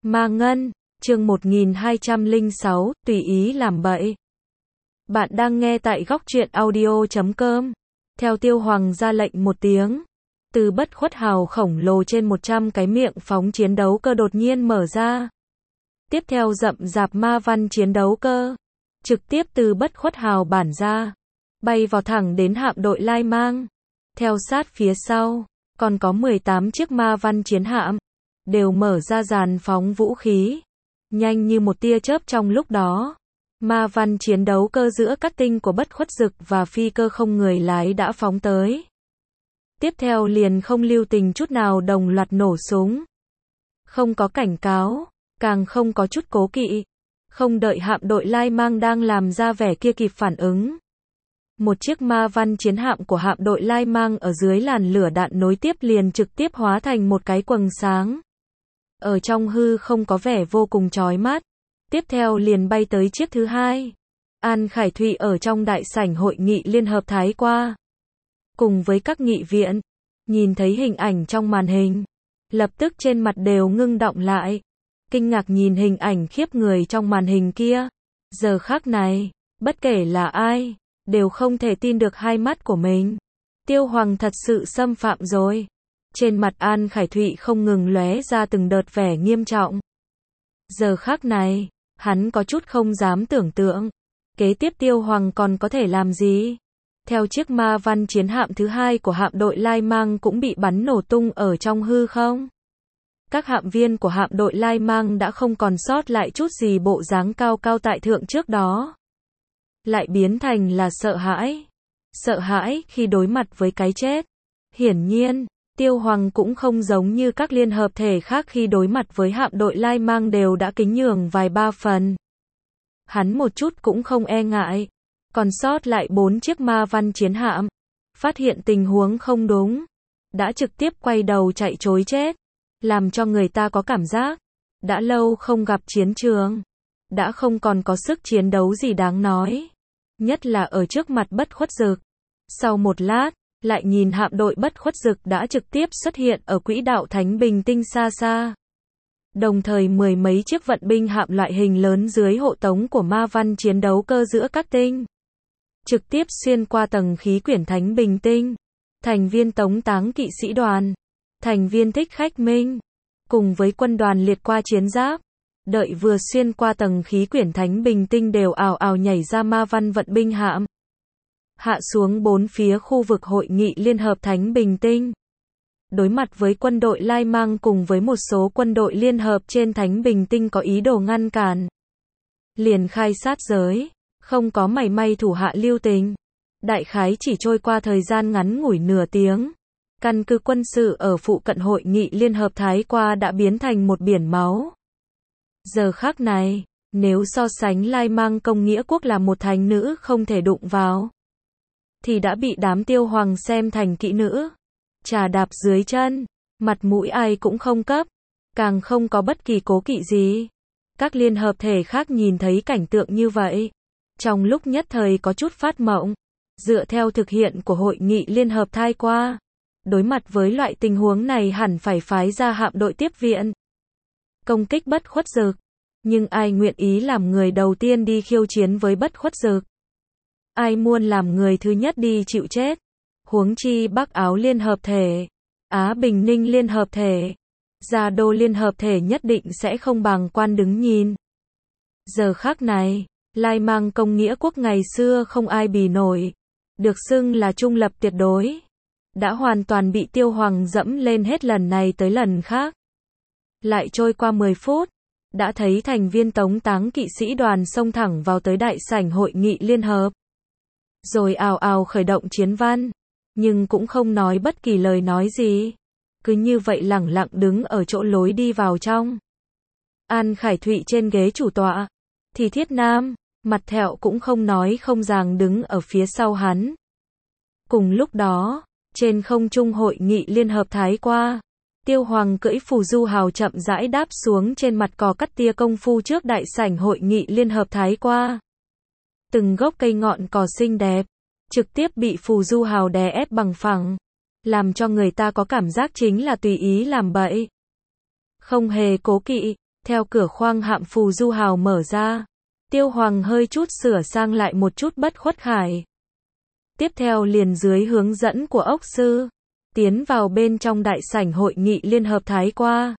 Ma Ngân, chương 1206, tùy ý làm bậy. Bạn đang nghe tại góc truyện audio.com. Theo Tiêu Hoàng ra lệnh một tiếng, từ bất khuất hào khổng lồ trên 100 cái miệng phóng chiến đấu cơ đột nhiên mở ra. Tiếp theo rậm rạp ma văn chiến đấu cơ, trực tiếp từ bất khuất hào bản ra, bay vào thẳng đến hạm đội Lai Mang. Theo sát phía sau, còn có 18 chiếc ma văn chiến hạm, đều mở ra dàn phóng vũ khí. Nhanh như một tia chớp trong lúc đó, ma văn chiến đấu cơ giữa các tinh của bất khuất dực và phi cơ không người lái đã phóng tới. Tiếp theo liền không lưu tình chút nào đồng loạt nổ súng. Không có cảnh cáo, càng không có chút cố kỵ. Không đợi hạm đội Lai Mang đang làm ra vẻ kia kịp phản ứng. Một chiếc ma văn chiến hạm của hạm đội Lai Mang ở dưới làn lửa đạn nối tiếp liền trực tiếp hóa thành một cái quầng sáng. Ở trong hư không có vẻ vô cùng chói mắt. Tiếp theo liền bay tới chiếc thứ hai. An Khải Thụy ở trong đại sảnh hội nghị Liên Hợp Thái qua, cùng với các nghị viện, nhìn thấy hình ảnh trong màn hình, lập tức trên mặt đều ngưng đọng lại, kinh ngạc nhìn hình ảnh khiếp người trong màn hình kia. Giờ khắc này, bất kể là ai, đều không thể tin được hai mắt của mình. Tiêu Hoàng thật sự xâm phạm rồi. Trên mặt An Khải Thụy không ngừng lóe ra từng đợt vẻ nghiêm trọng. Giờ khắc này, hắn có chút không dám tưởng tượng, kế tiếp Tiêu Hoàng còn có thể làm gì. Theo chiếc ma văn chiến hạm thứ hai của hạm đội Lai Mang cũng bị bắn nổ tung ở trong hư không. Các hạm viên của hạm đội Lai Mang đã không còn sót lại chút gì bộ dáng cao cao tại thượng trước đó. Lại biến thành là sợ hãi. Sợ hãi khi đối mặt với cái chết. Hiển nhiên, Tiêu Hoàng cũng không giống như các liên hợp thể khác khi đối mặt với hạm đội Lai Mang đều đã kính nhường vài ba phần. Hắn một chút cũng không e ngại. Còn sót lại 4 chiếc ma văn chiến hạm. Phát hiện tình huống không đúng, đã trực tiếp quay đầu chạy trối chết. Làm cho người ta có cảm giác, đã lâu không gặp chiến trường, đã không còn có sức chiến đấu gì đáng nói. Nhất là ở trước mặt bất khuất dực. Sau một lát, lại nhìn hạm đội bất khuất dực đã trực tiếp xuất hiện ở quỹ đạo Thánh Bình Tinh xa xa. Đồng thời mười mấy chiếc vận binh hạm loại hình lớn dưới hộ tống của ma văn chiến đấu cơ giữa các tinh. Trực tiếp xuyên qua tầng khí quyển Thánh Bình Tinh. Thành viên tống táng kỵ sĩ đoàn, thành viên thích khách minh, cùng với quân đoàn liệt qua chiến giáp. Đợi vừa xuyên qua tầng khí quyển Thánh Bình Tinh đều ào ào nhảy ra ma văn vận binh hạm. Hạ xuống bốn phía khu vực hội nghị Liên Hợp Thánh Bình Tinh. Đối mặt với quân đội Lai Mang cùng với một số quân đội liên hợp trên Thánh Bình Tinh có ý đồ ngăn cản. Liền khai sát giới, không có mảy may thủ hạ lưu tình. Đại khái chỉ trôi qua thời gian ngắn ngủi nửa tiếng. Căn cứ quân sự ở phụ cận hội nghị Liên Hợp Thái qua đã biến thành một biển máu. Giờ khắc này, nếu so sánh Lai Mang công nghĩa quốc là một thánh nữ không thể đụng vào, thì đã bị đám Tiêu Hoàng xem thành kỹ nữ. Trà đạp dưới chân, mặt mũi ai cũng không cấp, càng không có bất kỳ cố kỵ gì. Các liên hợp thể khác nhìn thấy cảnh tượng như vậy, trong lúc nhất thời có chút phát mộng. Dựa theo thực hiện của hội nghị Liên Hợp Thái qua, đối mặt với loại tình huống này hẳn phải phái ra hạm đội tiếp viện, công kích bất khuất dực. Nhưng ai nguyện ý làm người đầu tiên đi khiêu chiến với bất khuất dực? Ai muốn làm người thứ nhất đi chịu chết? Huống chi Bắc Áo Liên Hợp Thể, Á Bình Ninh Liên Hợp Thể, Gia Đô Liên Hợp Thể nhất định sẽ không bàng quan đứng nhìn. Giờ khắc này, Lai Mang công nghĩa quốc ngày xưa không ai bì nổi, được xưng là trung lập tuyệt đối, đã hoàn toàn bị Tiêu Hoàng dẫm lên hết lần này tới lần khác. Lại trôi qua 10 phút, đã thấy thành viên tống táng kỵ sĩ đoàn xông thẳng vào tới đại sảnh hội nghị liên hợp. Rồi ào ào khởi động chiến văn, nhưng cũng không nói bất kỳ lời nói gì. Cứ như vậy lẳng lặng đứng ở chỗ lối đi vào trong. An Khải Thụy trên ghế chủ tọa, thì Thiết Nam, mặt thẹo cũng không nói không rằng đứng ở phía sau hắn. Cùng lúc đó, trên không trung hội nghị Liên Hợp Thái qua, Tiêu Hoàng cưỡi phù du hào chậm rãi đáp xuống trên mặt cỏ cắt tia công phu trước đại sảnh hội nghị Liên Hợp Thái qua. Từng gốc cây ngọn cỏ xinh đẹp, trực tiếp bị phù du hào đè ép bằng phẳng, làm cho người ta có cảm giác chính là tùy ý làm bậy. Không hề cố kỵ, Theo cửa khoang hạm phù du hào mở ra, Tiêu Hoàng hơi chút sửa sang lại một chút bất khuất khải. Tiếp theo liền dưới hướng dẫn của ốc sư, tiến vào bên trong đại sảnh hội nghị liên hợp Thái qua.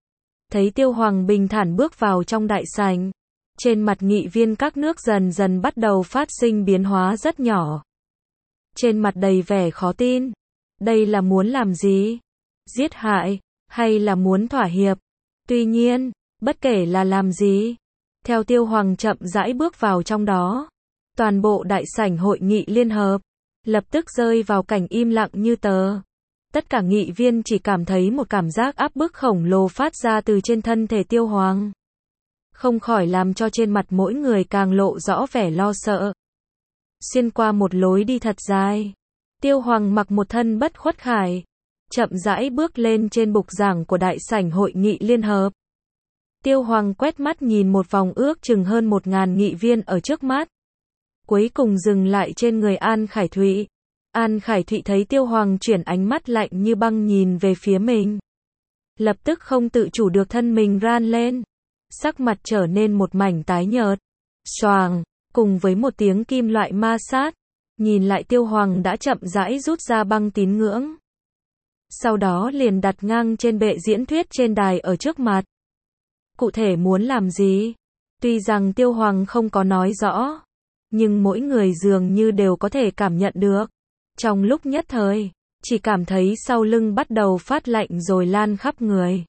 Thấy Tiêu Hoàng bình thản bước vào trong đại sảnh, trên mặt nghị viên các nước dần dần bắt đầu phát sinh biến hóa rất nhỏ. Trên mặt đầy vẻ khó tin. Đây là muốn làm gì? Giết hại, hay là muốn thỏa hiệp? Tuy nhiên, bất kể là làm gì, theo Tiêu Hoàng chậm rãi bước vào trong đó, toàn bộ đại sảnh hội nghị liên hợp lập tức rơi vào cảnh im lặng như tờ. Tất cả nghị viên chỉ cảm thấy một cảm giác áp bức khổng lồ phát ra từ trên thân thể Tiêu Hoàng, không khỏi làm cho trên mặt mỗi người càng lộ rõ vẻ lo sợ. Xuyên qua một lối đi thật dài, Tiêu Hoàng mặc một thân bất khuất khải, chậm rãi bước lên trên bục giảng của đại sảnh hội nghị liên hợp. Tiêu Hoàng quét mắt nhìn một vòng ước chừng hơn 1000 nghị viên ở trước mắt. Cuối cùng dừng lại trên người An Khải Thụy. An Khải Thụy thấy Tiêu Hoàng chuyển ánh mắt lạnh như băng nhìn về phía mình, lập tức không tự chủ được thân mình ran lên, sắc mặt trở nên một mảnh tái nhợt. Xoàng, cùng với một tiếng kim loại ma sát, nhìn lại Tiêu Hoàng đã chậm rãi rút ra băng tín ngưỡng. Sau đó liền đặt ngang trên bệ diễn thuyết trên đài ở trước mặt. Cụ thể muốn làm gì? Tuy rằng Tiêu Hoàng không có nói rõ, nhưng mỗi người dường như đều có thể cảm nhận được. Trong lúc nhất thời, chỉ cảm thấy sau lưng bắt đầu phát lạnh rồi lan khắp người.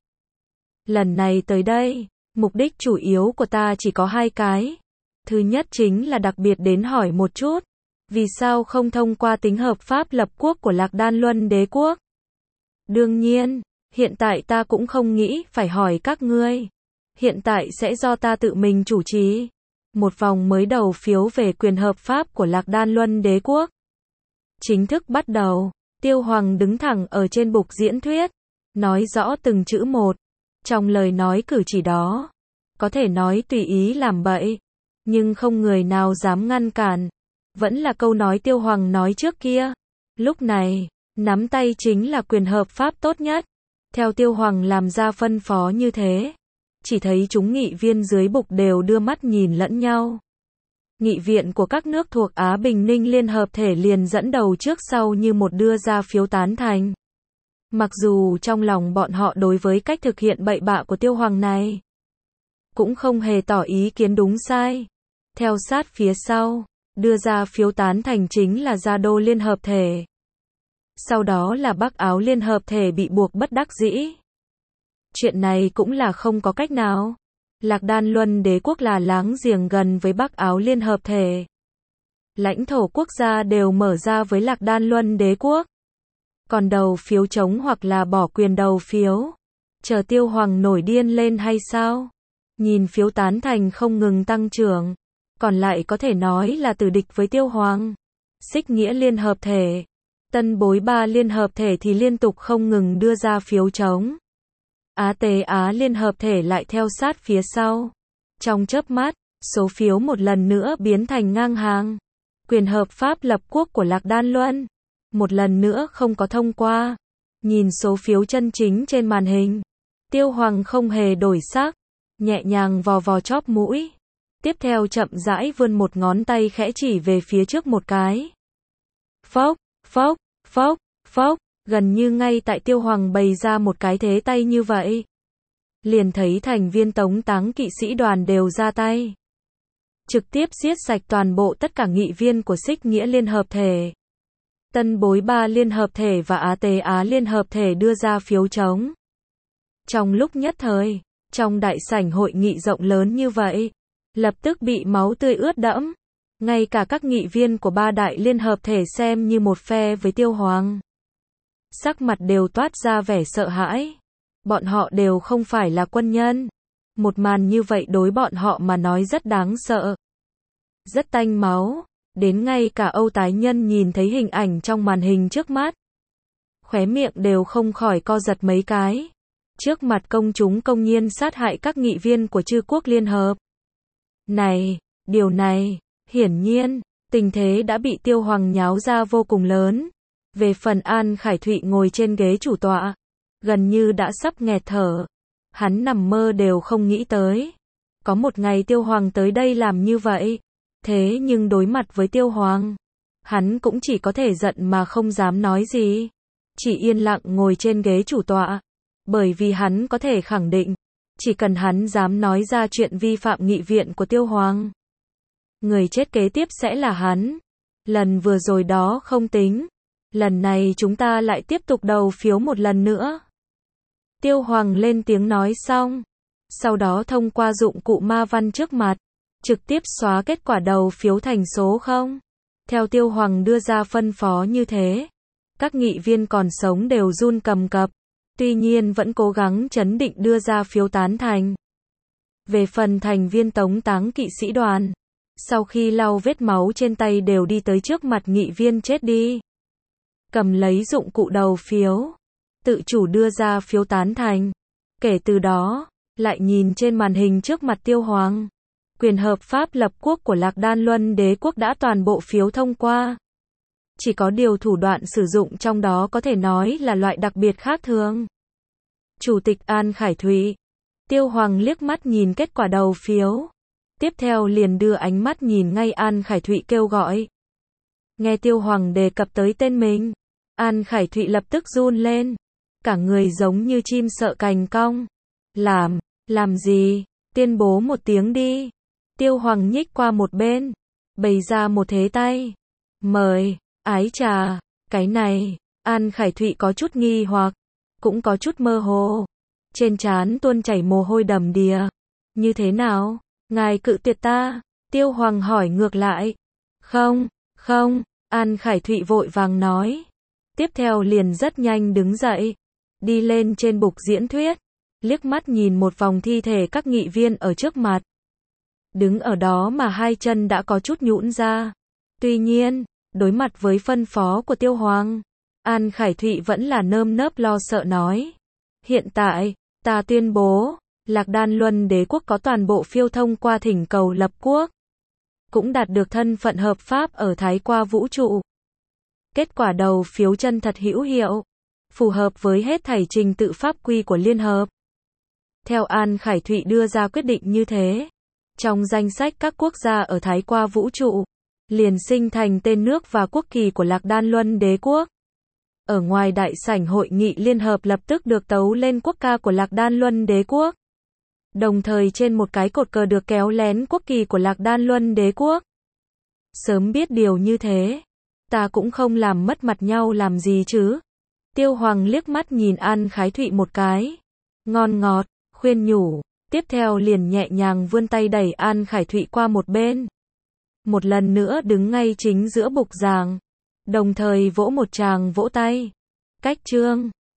Lần này tới đây, mục đích chủ yếu của ta chỉ có 2 cái. Thứ nhất chính là đặc biệt đến hỏi một chút, vì sao không thông qua tính hợp pháp lập quốc của Lạc Đan Luân Đế quốc? Đương nhiên, hiện tại ta cũng không nghĩ phải hỏi các ngươi. Hiện tại sẽ do ta tự mình chủ trì một vòng mới đầu phiếu về quyền hợp pháp của Lạc Đan Luân Đế quốc. Chính thức bắt đầu, Tiêu Hoàng đứng thẳng ở trên bục diễn thuyết, nói rõ từng chữ một. Trong lời nói cử chỉ đó, có thể nói tùy ý làm bậy, nhưng không người nào dám ngăn cản. Vẫn là câu nói Tiêu Hoàng nói trước kia. Lúc này, nắm tay chính là quyền hợp pháp tốt nhất. Theo Tiêu Hoàng làm ra phân phó như thế, chỉ thấy chúng nghị viên dưới bục đều đưa mắt nhìn lẫn nhau. Nghị viện của các nước thuộc Á Bình Ninh Liên hợp thể liền dẫn đầu trước sau như một đưa ra phiếu tán thành. Mặc dù trong lòng bọn họ đối với cách thực hiện bậy bạ của Tiêu Hoàng này cũng không hề tỏ ý kiến đúng sai. Theo sát phía sau, đưa ra phiếu tán thành chính là Gia Đô Liên hợp thể. Sau đó là Bắc Áo Liên hợp thể bị buộc bất đắc dĩ. Chuyện này cũng là không có cách nào. Lạc Đan Luân Đế quốc là láng giềng gần với Bắc Áo Liên hợp thể. Lãnh thổ quốc gia đều mở ra với Lạc Đan Luân Đế quốc. Còn đầu phiếu chống hoặc là bỏ quyền đầu phiếu, chờ Tiêu Hoàng nổi điên lên hay sao? Nhìn phiếu tán thành không ngừng tăng trưởng, còn lại có thể nói là tử địch với Tiêu Hoàng. Xích Nghĩa Liên hợp thể, Tân Bối 3 Liên hợp thể thì liên tục không ngừng đưa ra phiếu chống. Á Tế Á Liên hợp thể lại theo sát phía sau. Trong chớp mắt, số phiếu một lần nữa biến thành ngang hàng. Quyền hợp pháp lập quốc của Lạc Đan Luân một lần nữa không có thông qua. Nhìn số phiếu chân chính trên màn hình, Tiêu Hoàng không hề đổi sắc, nhẹ nhàng vò vò chóp mũi. Tiếp theo chậm rãi vươn một ngón tay khẽ chỉ về phía trước một cái. Phốc, phốc, phốc, phốc, gần như ngay tại Tiêu Hoàng bày ra một cái thế tay như vậy, liền thấy thành viên tống táng kỵ sĩ đoàn đều ra tay, trực tiếp giết sạch toàn bộ tất cả nghị viên của Xích Nghĩa Liên hợp thể. Tân Bối 3 Liên hợp thể và Á Tế Á Liên hợp thể đưa ra phiếu chống. Trong lúc nhất thời, trong đại sảnh hội nghị rộng lớn như vậy, lập tức bị máu tươi ướt đẫm. Ngay cả các nghị viên của 3 đại liên hợp thể xem như một phe với Tiêu Hoàng, sắc mặt đều toát ra vẻ sợ hãi. Bọn họ đều không phải là quân nhân. Một màn như vậy đối bọn họ mà nói rất đáng sợ, rất tanh máu. Đến ngay cả Âu Tái Nhân nhìn thấy hình ảnh trong màn hình trước mắt, khóe miệng đều không khỏi co giật mấy cái. Trước mặt công chúng công nhiên sát hại các nghị viên của Chư Quốc Liên Hợp. Điều này, hiển nhiên, tình thế đã bị Tiêu Hoàng nháo ra vô cùng lớn. Về phần An Khải Thụy ngồi trên ghế chủ tọa, gần như đã sắp nghẹt thở. Hắn nằm mơ đều không nghĩ tới. Có một ngày Tiêu Hoàng tới đây làm như vậy. Thế nhưng đối mặt với Tiêu Hoàng, hắn cũng chỉ có thể giận mà không dám nói gì. Chỉ yên lặng ngồi trên ghế chủ tọa. Bởi vì hắn có thể khẳng định, chỉ cần hắn dám nói ra chuyện vi phạm nghị viện của Tiêu Hoàng, người chết kế tiếp sẽ là hắn. Lần vừa rồi đó không tính. Lần này chúng ta lại tiếp tục đầu phiếu một lần nữa. Tiêu Hoàng lên tiếng nói xong. Sau đó thông qua dụng cụ ma văn trước mặt, trực tiếp xóa kết quả đầu phiếu thành số 0. Theo Tiêu Hoàng đưa ra phân phó như thế, các nghị viên còn sống đều run cầm cập. Tuy nhiên vẫn cố gắng trấn định đưa ra phiếu tán thành. Về phần thành viên tống táng kỵ sĩ đoàn, sau khi lau vết máu trên tay đều đi tới trước mặt nghị viên chết đi. Cầm lấy dụng cụ đầu phiếu, tự chủ đưa ra phiếu tán thành. Kể từ đó, lại nhìn trên màn hình trước mặt Tiêu Hoàng. Quyền hợp pháp lập quốc của Lạc Đan Luân Đế quốc đã toàn bộ phiếu thông qua. Chỉ có điều thủ đoạn sử dụng trong đó có thể nói là loại đặc biệt khác thường. Chủ tịch An Khải Thụy. Tiêu Hoàng liếc mắt nhìn kết quả đầu phiếu. Tiếp theo liền đưa ánh mắt nhìn ngay An Khải Thụy kêu gọi. Nghe Tiêu Hoàng đề cập tới tên mình, An Khải Thụy lập tức run lên. Cả người giống như chim sợ cành cong. Làm gì? Tuyên bố một tiếng đi. Tiêu Hoàng nhích qua một bên, bày ra một thế tay. Mời, ái trà, cái này, An Khải Thụy có chút nghi hoặc, cũng có chút mơ hồ. Trên trán tuôn chảy mồ hôi đầm đìa. Như thế nào? Ngài cự tuyệt ta? Tiêu Hoàng hỏi ngược lại. Không, An Khải Thụy vội vàng nói. Tiếp theo liền rất nhanh đứng dậy, đi lên trên bục diễn thuyết, liếc mắt nhìn một vòng thi thể các nghị viên ở trước mặt. Đứng ở đó mà hai chân đã có chút nhũn ra. Tuy nhiên, đối mặt với phân phó của Tiêu Hoàng, An Khải Thụy vẫn là nơm nớp lo sợ nói. Hiện tại, ta tuyên bố, Lạc Đan Luân Đế quốc có toàn bộ phiếu thông qua thỉnh cầu lập quốc. Cũng đạt được thân phận hợp pháp ở Thái Qua vũ trụ. Kết quả đầu phiếu chân thật hữu hiệu, phù hợp với hết thảy trình tự pháp quy của Liên Hợp. Theo An Khải Thụy đưa ra quyết định như thế, trong danh sách các quốc gia ở Thái Qua vũ trụ, liền sinh thành tên nước và quốc kỳ của Lạc Đan Luân Đế quốc. Ở ngoài đại sảnh hội nghị Liên Hợp lập tức được tấu lên quốc ca của Lạc Đan Luân Đế quốc. Đồng thời trên một cái cột cờ được kéo lén quốc kỳ của Lạc Đan Luân Đế quốc. Sớm biết điều như thế, ta cũng không làm mất mặt nhau làm gì chứ. Tiêu Hoàng liếc mắt nhìn An Khải Thụy một cái. Ngon ngọt, khuyên nhủ. Tiếp theo liền nhẹ nhàng vươn tay đẩy An Khải Thụy qua một bên. Một lần nữa đứng ngay chính giữa bục giảng. Đồng thời vỗ một tràng vỗ tay. Cách chương.